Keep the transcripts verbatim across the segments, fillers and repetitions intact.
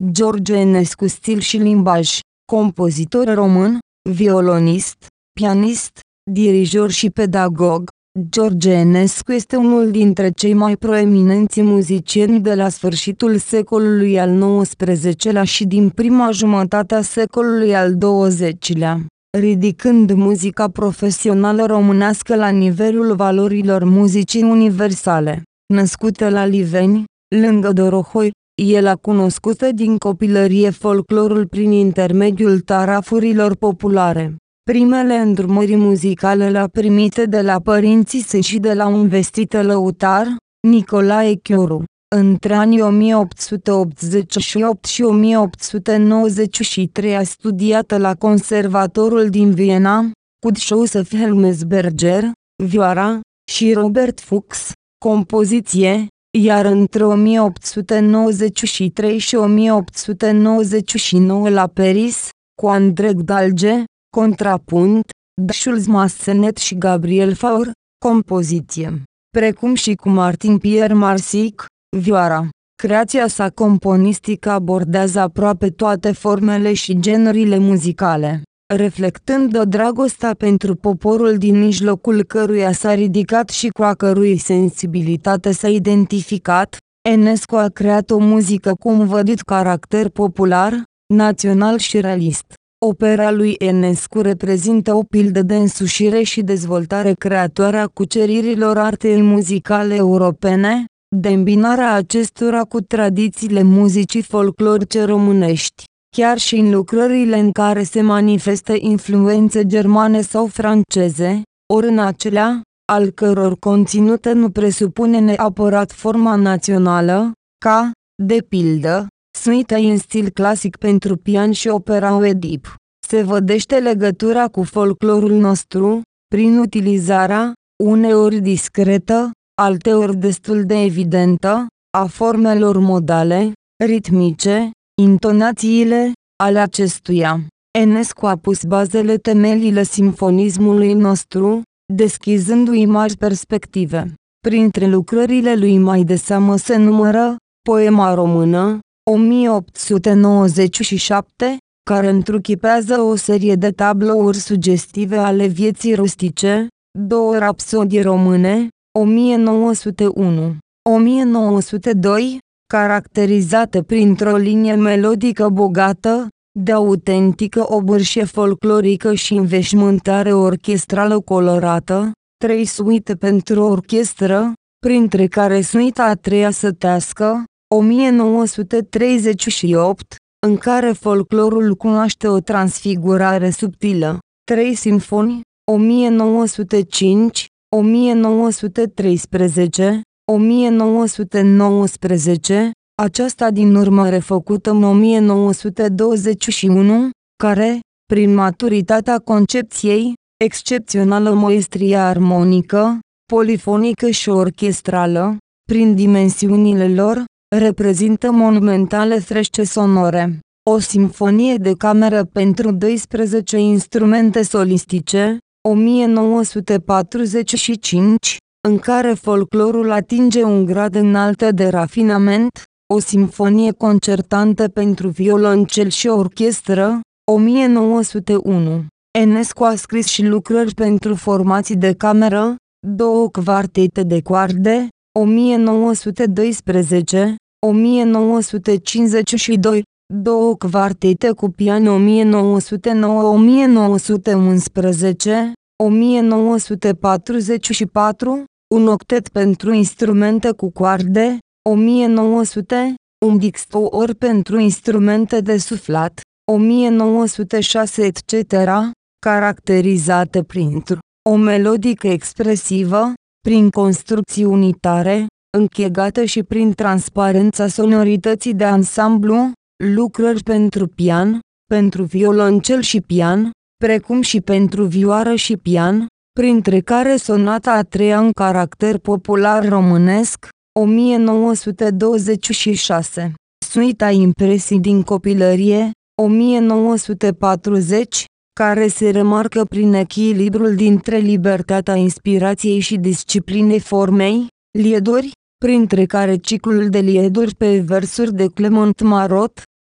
George Enescu. Stil și limbaj: compozitor român, violonist, pianist, dirijor și pedagog. George Enescu este unul dintre cei mai proeminenți muzicieni de la sfârșitul secolului al nouăsprezecelea și din prima jumătate a secolului al douăzecilea, ridicând muzica profesională românească la nivelul valorilor muzicii universale. Născută la Liveni, lângă Dorohoi, el a cunoscut din copilărie folclorul prin intermediul tarafurilor populare. Primele îndrumări muzicale le-a primite de la părinții săi și de la un vestită lăutar, Nicolae Chioru. Între anii o mie opt sute optzeci și opt și o mie opt sute nouăzeci și trei a studiat la Conservatorul din Viena, cu Joseph Helmsberger, vioara, și Robert Fuchs, compoziție, iar între o mie opt sute nouăzeci și trei și o mie opt sute nouăzeci și nouă la Paris, cu Andrei Dalge, contrapunt, Jules Massenet și Gabriel Faur, compoziție, precum și cu Martin Pierre Marsic, vioara. Creația sa componistică abordează aproape toate formele și genurile muzicale, reflectând dragostea pentru poporul din mijlocul căruia s-a ridicat și cu a cărui sensibilitate s-a identificat. Enescu a creat o muzică cu un vădit caracter popular, național și realist. Opera lui Enescu reprezintă o pildă de însușire și dezvoltare creatoare a cuceririlor artei muzicale europene, de îmbinarea acestora cu tradițiile muzicii folclorice românești, chiar și în lucrările în care se manifestă influențe germane sau franceze, ori în acelea, al căror conținut nu presupune neapărat forma națională, ca, de pildă, suita în stil clasic pentru pian și opera Oedip. Se vădește legătura cu folclorul nostru, prin utilizarea, uneori discretă, alteori destul de evidentă, a formelor modale, ritmice, intonațiile, ale acestuia. Enescu a pus bazele temeliile simfonismului nostru, deschizându-i mari perspective. Printre lucrările lui mai de seamă se numără Poema română, o mie opt sute nouăzeci și șapte, care întruchipează o serie de tablouri sugestive ale vieții rustice, două rapsodii române, o mie nouă sute unu - o mie nouă sute doi, caracterizate printr-o linie melodică bogată, de autentică obârșie folclorică și înveșmântare orchestrală colorată, trei suite pentru orchestră, printre care suita a treia sătească, o mie nouă sute treizeci și opt, în care folclorul cunoaște o transfigurare subtilă, trei simfonii, o mie nouă sute cinci - o mie nouă sute treisprezece, o mie nouă sute nouăsprezece, aceasta din urmă refăcută în o mie nouă sute douăzeci și unu, care, prin maturitatea concepției, excepțională maestrie armonică, polifonică și orchestrală, prin dimensiunile lor, reprezintă monumentale frește sonore. O simfonie de cameră pentru doisprezece instrumente solistice, o mie nouă sute patruzeci și cinci, în care folclorul atinge un grad înalt de rafinament, o simfonie concertantă pentru violoncel și orchestră, o mie nouă sute unu. Enescu a scris și lucrări pentru formații de cameră, două quartete de coarde, o mie nouă sute doisprezece - o mie nouă sute cincizeci și doi, două quartete cu pian o mie nouă sute nouă - o mie nouă sute unsprezece, o mie nouă sute patruzeci și patru, un octet pentru instrumente cu coarde, o mie nouă sute, un dixtor pentru instrumente de suflat, o mie nouă sute șase et cetera, caracterizate printr-o melodică expresivă, prin construcții unitare, închegată și prin transparența sonorității de ansamblu, lucrări pentru pian, pentru violoncel și pian, precum și pentru vioară și pian, printre care sonata a treia în caracter popular românesc, o mie nouă sute douăzeci și șase. Suita Impresii din copilărie, o mie nouă sute patruzeci, care se remarcă prin echilibrul dintre libertatea inspirației și disciplinei formei, lieduri, printre care ciclul de lieduri pe versuri de Clement Marot,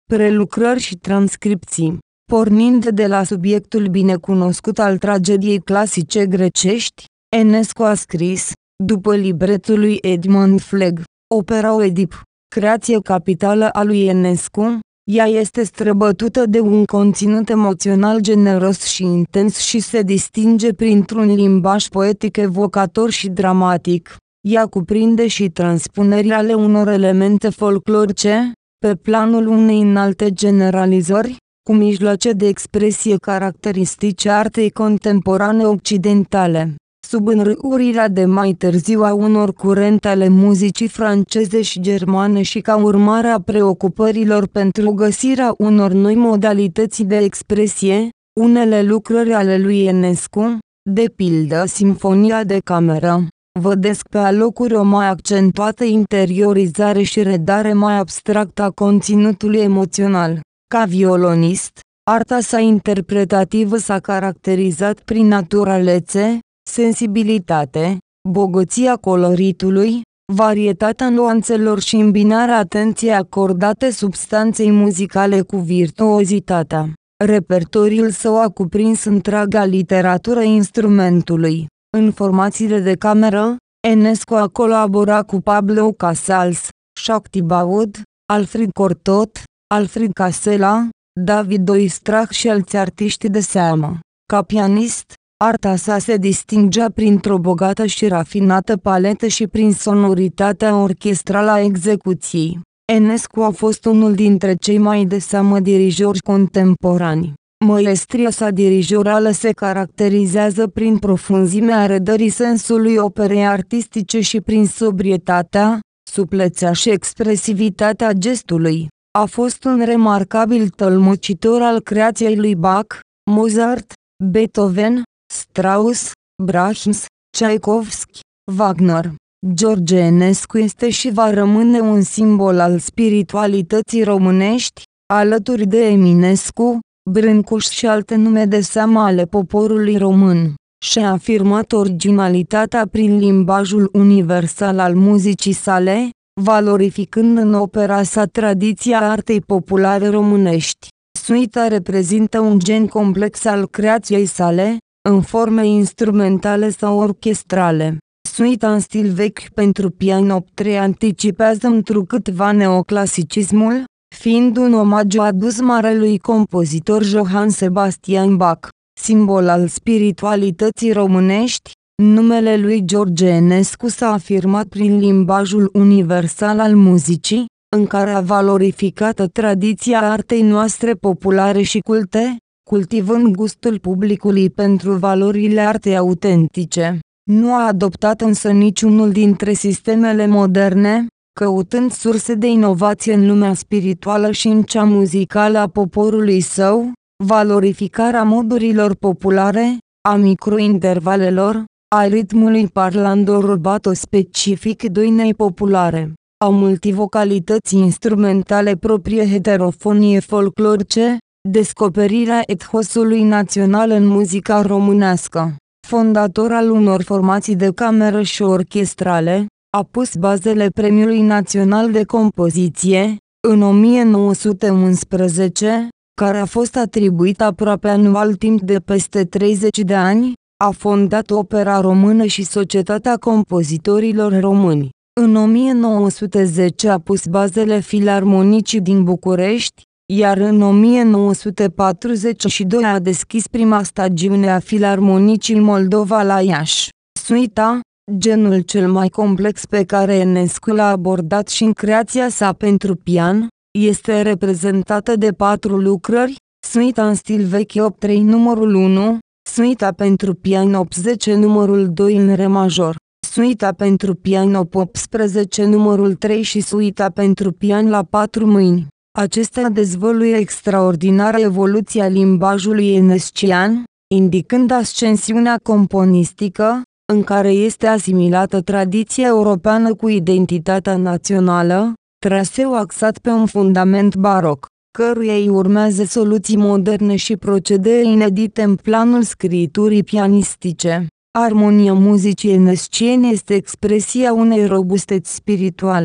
prelucrări și transcripții. Pornind de la subiectul binecunoscut al tragediei clasice grecești, Enescu a scris, după libretul lui Edmund Flegg, opera Oedip, creație capitală a lui Enescu. Ea este străbătută de un conținut emoțional generos și intens și se distinge printr-un limbaj poetic evocator și dramatic. Ea cuprinde și transpuneri ale unor elemente folclorice, pe planul unei înalte generalizări, cu mijloace de expresie caracteristice artei contemporane occidentale. Sub înrăurirea de mai târziu a unor curente ale muzicii franceze și germane și ca urmare a preocupărilor pentru găsirea unor noi modalități de expresie, unele lucrări ale lui Enescu, de pildă Simfonia de cameră, vădesc pe alocuri o mai accentuată interiorizare și redare mai abstractă a conținutului emoțional. Ca violonist, arta sa interpretativă s-a caracterizat prin naturalețe, sensibilitate, bogăția coloritului, varietatea nuanțelor și îmbinarea atenției acordate substanței muzicale cu virtuozitatea. Repertoriul său a cuprins întreaga literatură instrumentului. În formațiile de cameră, Enescu a colaborat cu Pablo Casals, Shakti Baud, Alfred Cortot, Alfred Casella, David Oistrakh și alți artiști de seamă. Ca pianist, arta sa se distingea printr-o bogată și rafinată paletă și prin sonoritatea orchestrală a execuției. Enescu a fost unul dintre cei mai de seamă dirijori contemporani. Măestria sa dirijorală se caracterizează prin profunzimea redării sensului operei artistice și prin sobrietatea, suplețea și expresivitatea gestului. A fost un remarcabil tălmăcitor al creației lui Bach, Mozart, Beethoven, Strauss, Brahms, Tchaikovsky, Wagner. George Enescu este și va rămâne un simbol al spiritualității românești, alături de Eminescu, Brâncuș și alte nume de seamă ale poporului român. Și-a afirmat originalitatea prin limbajul universal al muzicii sale, valorificând în opera sa tradiția artei populare românești. Suita reprezintă un gen complex al creației sale, în forme instrumentale sau orchestrale. Suita în stil vechi pentru piano trei anticipează întrucâtva neoclasicismul, fiind un omagiu adus marelui compozitor Johann Sebastian Bach. Simbol al spiritualității românești, numele lui George Enescu s-a afirmat prin limbajul universal al muzicii, în care a valorificat tradiția artei noastre populare și culte, cultivând gustul publicului pentru valorile artei autentice. Nu a adoptat însă niciunul dintre sistemele moderne, căutând surse de inovație în lumea spirituală și în cea muzicală a poporului său, valorificarea modurilor populare, a microintervalelor, a ritmului parlando rubato specific doinei populare, a multivocalității instrumentale proprie heterofonie folclorice, descoperirea ethosului național în muzica românească. Fondator al unor formații de cameră și orchestrale, a pus bazele Premiului Național de Compoziție, în o mie nouă sute unsprezece, care a fost atribuit aproape anual timp de peste treizeci de ani, a fondat Opera Română și Societatea Compozitorilor Români. În o mie nouă sute zece a pus bazele Filarmonicii din București, iar în o mie nouă sute patruzeci și doi a deschis prima stagiune a Filarmonicii Moldova la Iași. Suita, genul cel mai complex pe care Enescu l-a abordat și în creația sa pentru pian, este reprezentată de patru lucrări: Suita în stil vechi opt trei numărul unu, Suita pentru pian opt zece numărul doi în re major, Suita pentru pian optsprezece numărul trei și Suita pentru pian la patru mâini. Acestea dezvăluie extraordinară evoluția limbajului enescian, indicând ascensiunea componistică, în care este asimilată tradiția europeană cu identitatea națională, traseu axat pe un fundament baroc, căruia îi urmează soluții moderne și procedee inedite în planul scriturii pianistice. Armonia muzicii enesciene este expresia unei robusteți spirituale.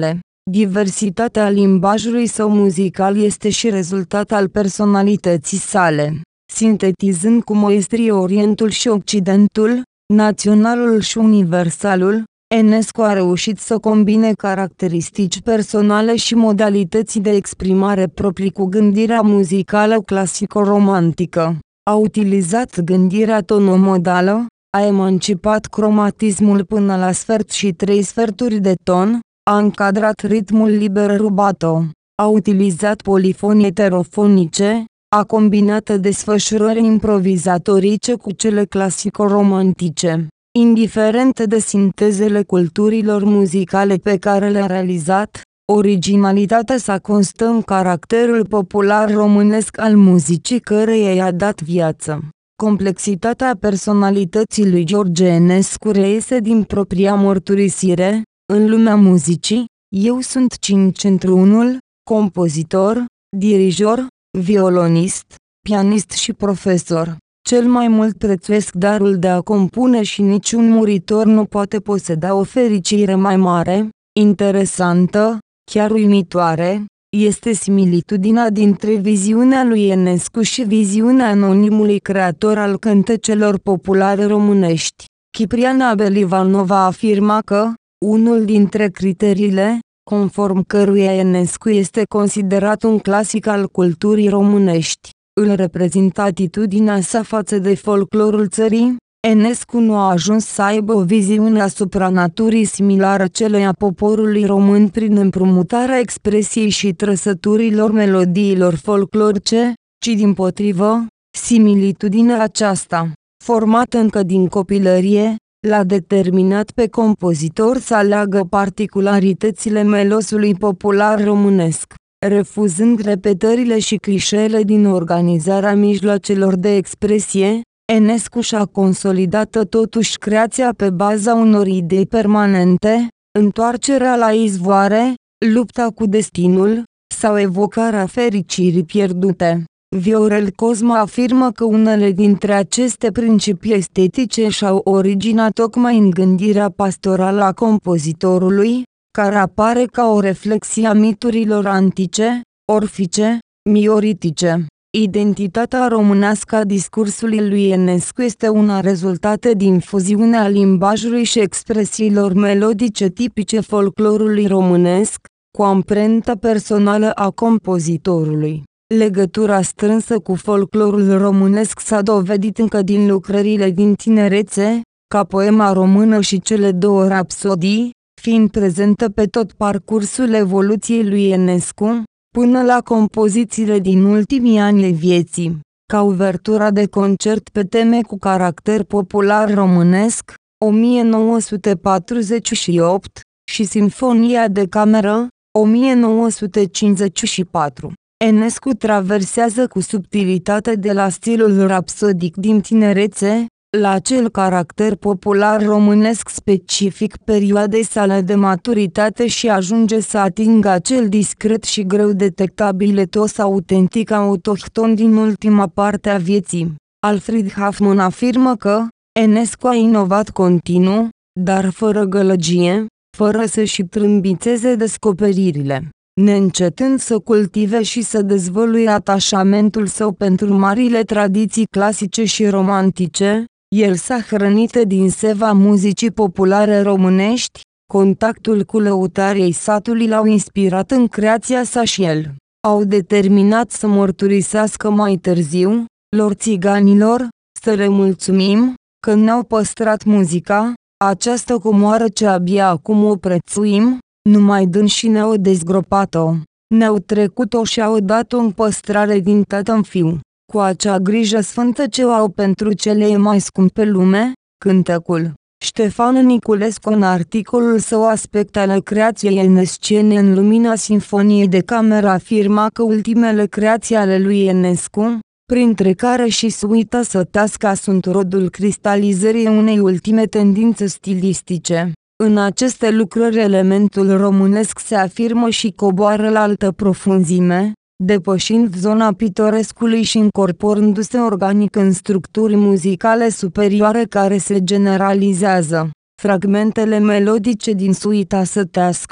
Diversitatea limbajului său muzical este și rezultat al personalității sale. Sintetizând cu maestrie Orientul și Occidentul, naționalul și universalul, Enescu a reușit să combine caracteristici personale și modalități de exprimare proprii cu gândirea muzicală clasico-romantică. A utilizat gândirea tonomodală, a emancipat cromatismul până la sfert și trei sferturi de ton, a încadrat ritmul liber rubato, a utilizat polifonii heterofonice, a combinat desfășurări improvizatorice cu cele clasico-romantice. Indiferent de sintezele culturilor muzicale pe care le-a realizat, originalitatea sa constă în caracterul popular românesc al muzicii căreia i-a dat viață. Complexitatea personalității lui George Enescu reiese din propria mărturisire: în lumea muzicii, eu sunt cinci într-unul, compozitor, dirijor, violonist, pianist și profesor. Cel mai mult prețuiesc darul de a compune și niciun muritor nu poate poseda o fericire mai mare, interesantă, chiar uimitoare. Este similitudinea dintre viziunea lui Enescu și viziunea anonimului creator al cântecelor populare românești. Cipriana Belivanova afirma că unul dintre criteriile, conform căruia Enescu este considerat un clasic al culturii românești, îl reprezintă atitudinea sa față de folclorul țării. Enescu nu a ajuns să aibă o viziune asupra naturii similară celei a poporului român prin împrumutarea expresiei și trăsăturilor melodiilor folclorice, ci dimpotrivă, similitudinea aceasta, formată încă din copilărie, l-a determinat pe compozitor să aleagă particularitățile melosului popular românesc. Refuzând repetările și clișeele din organizarea mijloacelor de expresie, Enescu și-a consolidat totuși creația pe baza unor idei permanente: întoarcerea la izvoare, lupta cu destinul, sau evocarea fericirii pierdute. Viorel Cosma afirmă că unele dintre aceste principii estetice și-au originea tocmai în gândirea pastorală a compozitorului, care apare ca o reflexie a miturilor antice, orfice, mioritice. Identitatea românească a discursului lui Enescu este una rezultată din fuziunea limbajului și expresiilor melodice tipice folclorului românesc, cu amprenta personală a compozitorului. Legătura strânsă cu folclorul românesc s-a dovedit încă din lucrările din tinerețe, ca poema română și cele două rapsodii, fiind prezentă pe tot parcursul evoluției lui Enescu, până la compozițiile din ultimii ani ai vieții, ca uvertura de concert pe teme cu caracter popular românesc, o mie nouă sute patruzeci și opt, și Sinfonia de cameră, o mie nouă sute cincizeci și patru. Enescu traversează cu subtilitate de la stilul rapsodic din tinerețe, la acel caracter popular românesc specific perioadei sale de maturitate și ajunge să atingă acel discret și greu detectabil etos autentic autohton din ultima parte a vieții. Alfred Hoffman afirmă că Enescu a inovat continuu, dar fără gălăgie, fără să-și trâmbițeze descoperirile, neîncetând să cultive și să dezvăluie atașamentul său pentru marile tradiții clasice și romantice. El s-a hrănit din seva muzicii populare românești, contactul cu lăutarii satului l-au inspirat în creația sa și el au determinat să mărturisească mai târziu, lor țiganilor, să le mulțumim, că ne-au păstrat muzica, această comoară ce abia acum o prețuim, numai dânsi ne-au dezgropat-o, ne-au trecut-o și au dat-o în păstrare din tată în fiu. Cu acea grijă sfântă ce o au pentru cele mai scumpe lume, cântecul. Ștefan Niculescu în articolul său Aspect ale creației enesciene în lumina Sinfoniei de cameră afirma că ultimele creații ale lui Enescu, printre care și suita sătească, sunt rodul cristalizării unei ultime tendințe stilistice. În aceste lucrări elementul românesc se afirmă și coboară la altă profunzime, depășind zona pitorescului și incorporându-se organic în structuri muzicale superioare care se generalizează. Fragmentele melodice din suita sătească,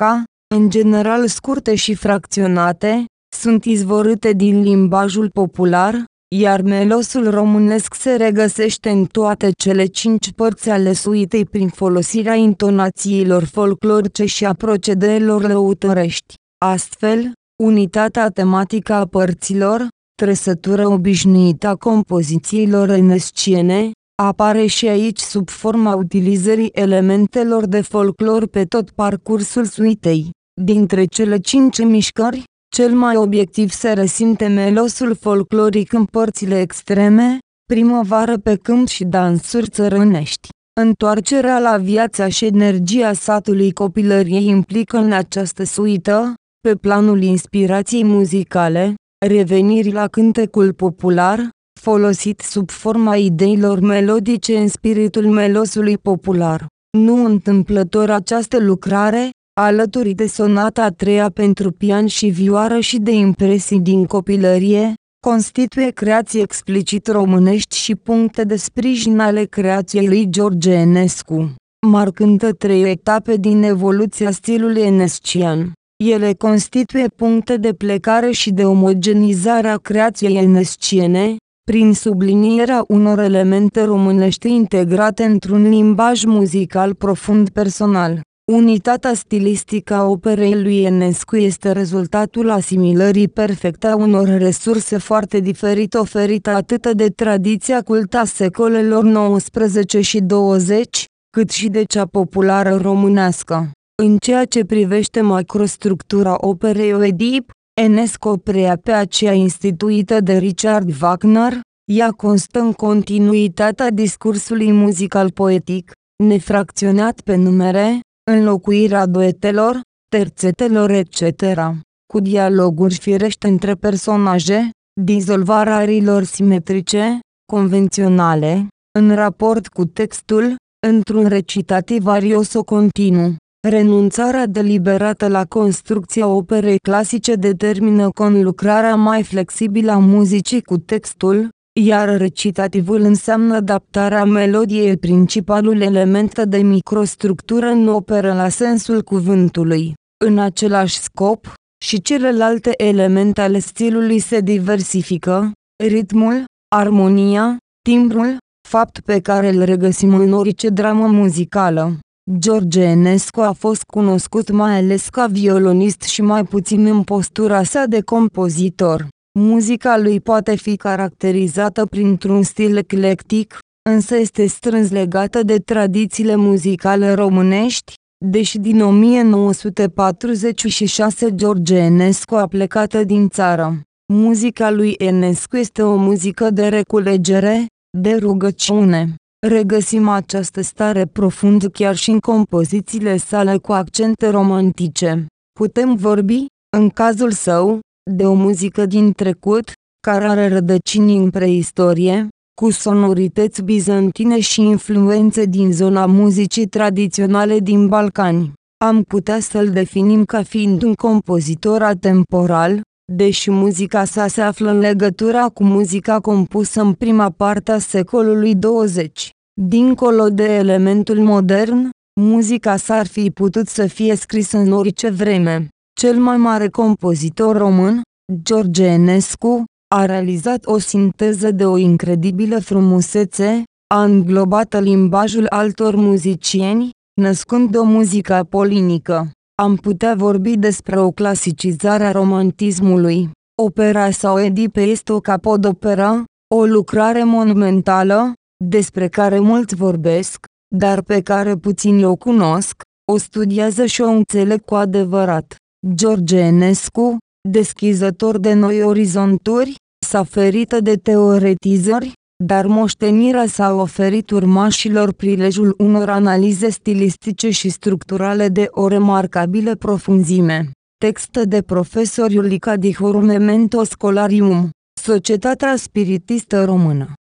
în general scurte și fracționate, sunt izvorâte din limbajul popular, iar melosul românesc se regăsește în toate cele cinci părți ale suitei prin folosirea intonațiilor folclorice și a procedeelor lăutărești. Astfel, unitatea tematică a părților, trăsătură obișnuită a compozițiilor enesciene, apare și aici sub forma utilizării elementelor de folclor pe tot parcursul suitei. Dintre cele cinci mișcări, cel mai obiectiv se resimte melosul folcloric în părțile extreme, primăvară pe câmp și dansuri țărănești. Întoarcerea la viața și energia satului copilăriei implică în această suită, pe planul inspirației muzicale, revenirii la cântecul popular, folosit sub forma ideilor melodice în spiritul melosului popular. Nu întâmplător această lucrare, alături de sonata a treia pentru pian și vioară și de impresii din copilărie, constituie creații explicit românești și puncte de sprijin ale creației lui George Enescu, marcând trei etape din evoluția stilului enescian. Ele constituie puncte de plecare și de omogenizare a creației enesciene, prin sublinierea unor elemente românești integrate într-un limbaj muzical profund personal. Unitatea stilistică a operei lui Enescu este rezultatul asimilării perfecte a unor resurse foarte diferite oferite atât de tradiția cultă a secolelor nouăsprezece și douăzeci, cât și de cea populară românească. În ceea ce privește macrostructura operei Oedip, Enescu preia pe aceea instituită de Richard Wagner, ea constă în continuitatea discursului muzical poetic, nefracționat pe numere, înlocuirea duetelor, terțetelor et cetera, cu dialoguri firește între personaje, dizolvarea ariilor simetrice, convenționale, în raport cu textul, într-un recitativ arioso-continuu. Renunțarea deliberată la construcția operei clasice determină conlucrarea mai flexibilă a muzicii cu textul, iar recitativul înseamnă adaptarea melodiei, principalul element de microstructură în operă la sensul cuvântului. În același scop, și celelalte elemente ale stilului se diversifică: ritmul, armonia, timbrul, fapt pe care îl regăsim în orice dramă muzicală. George Enescu a fost cunoscut mai ales ca violonist și mai puțin în postura sa de compozitor. Muzica lui poate fi caracterizată printr-un stil eclectic, însă este strâns legată de tradițiile muzicale românești, deși din o mie nouă sute patruzeci și șase George Enescu a plecat din țară. Muzica lui Enescu este o muzică de reculegere, de rugăciune. Regăsim această stare profundă chiar și în compozițiile sale cu accente romantice. Putem vorbi, în cazul său, de o muzică din trecut, care are rădăcini în preistorie, cu sonorități bizantine și influențe din zona muzicii tradiționale din Balcani. Am putea să-l definim ca fiind un compozitor atemporal, deși muzica sa se află în legătura cu muzica compusă în prima parte a secolului douăzeci. Dincolo de elementul modern, muzica sa ar fi putut să fie scrisă în orice vreme. Cel mai mare compozitor român, George Enescu, a realizat o sinteză de o incredibilă frumusețe, a înglobat limbajul altor muzicieni, născând o muzică apolinică. Am putea vorbi despre o clasicizare a romantismului. Opera sa Oedipe este o capodoperă, o lucrare monumentală, despre care mulți vorbesc, dar pe care puțini o cunosc, o studiază și o înțeleg cu adevărat. George Enescu, deschizător de noi orizonturi, s-a ferit de teoretizări, dar moștenirea s-a oferit urmașilor prilejul unor analize stilistice și structurale de o remarcabilă profunzime. Text de profesor Iulica Dihoru Memento Scholarium, Societatea Spiritistă Română.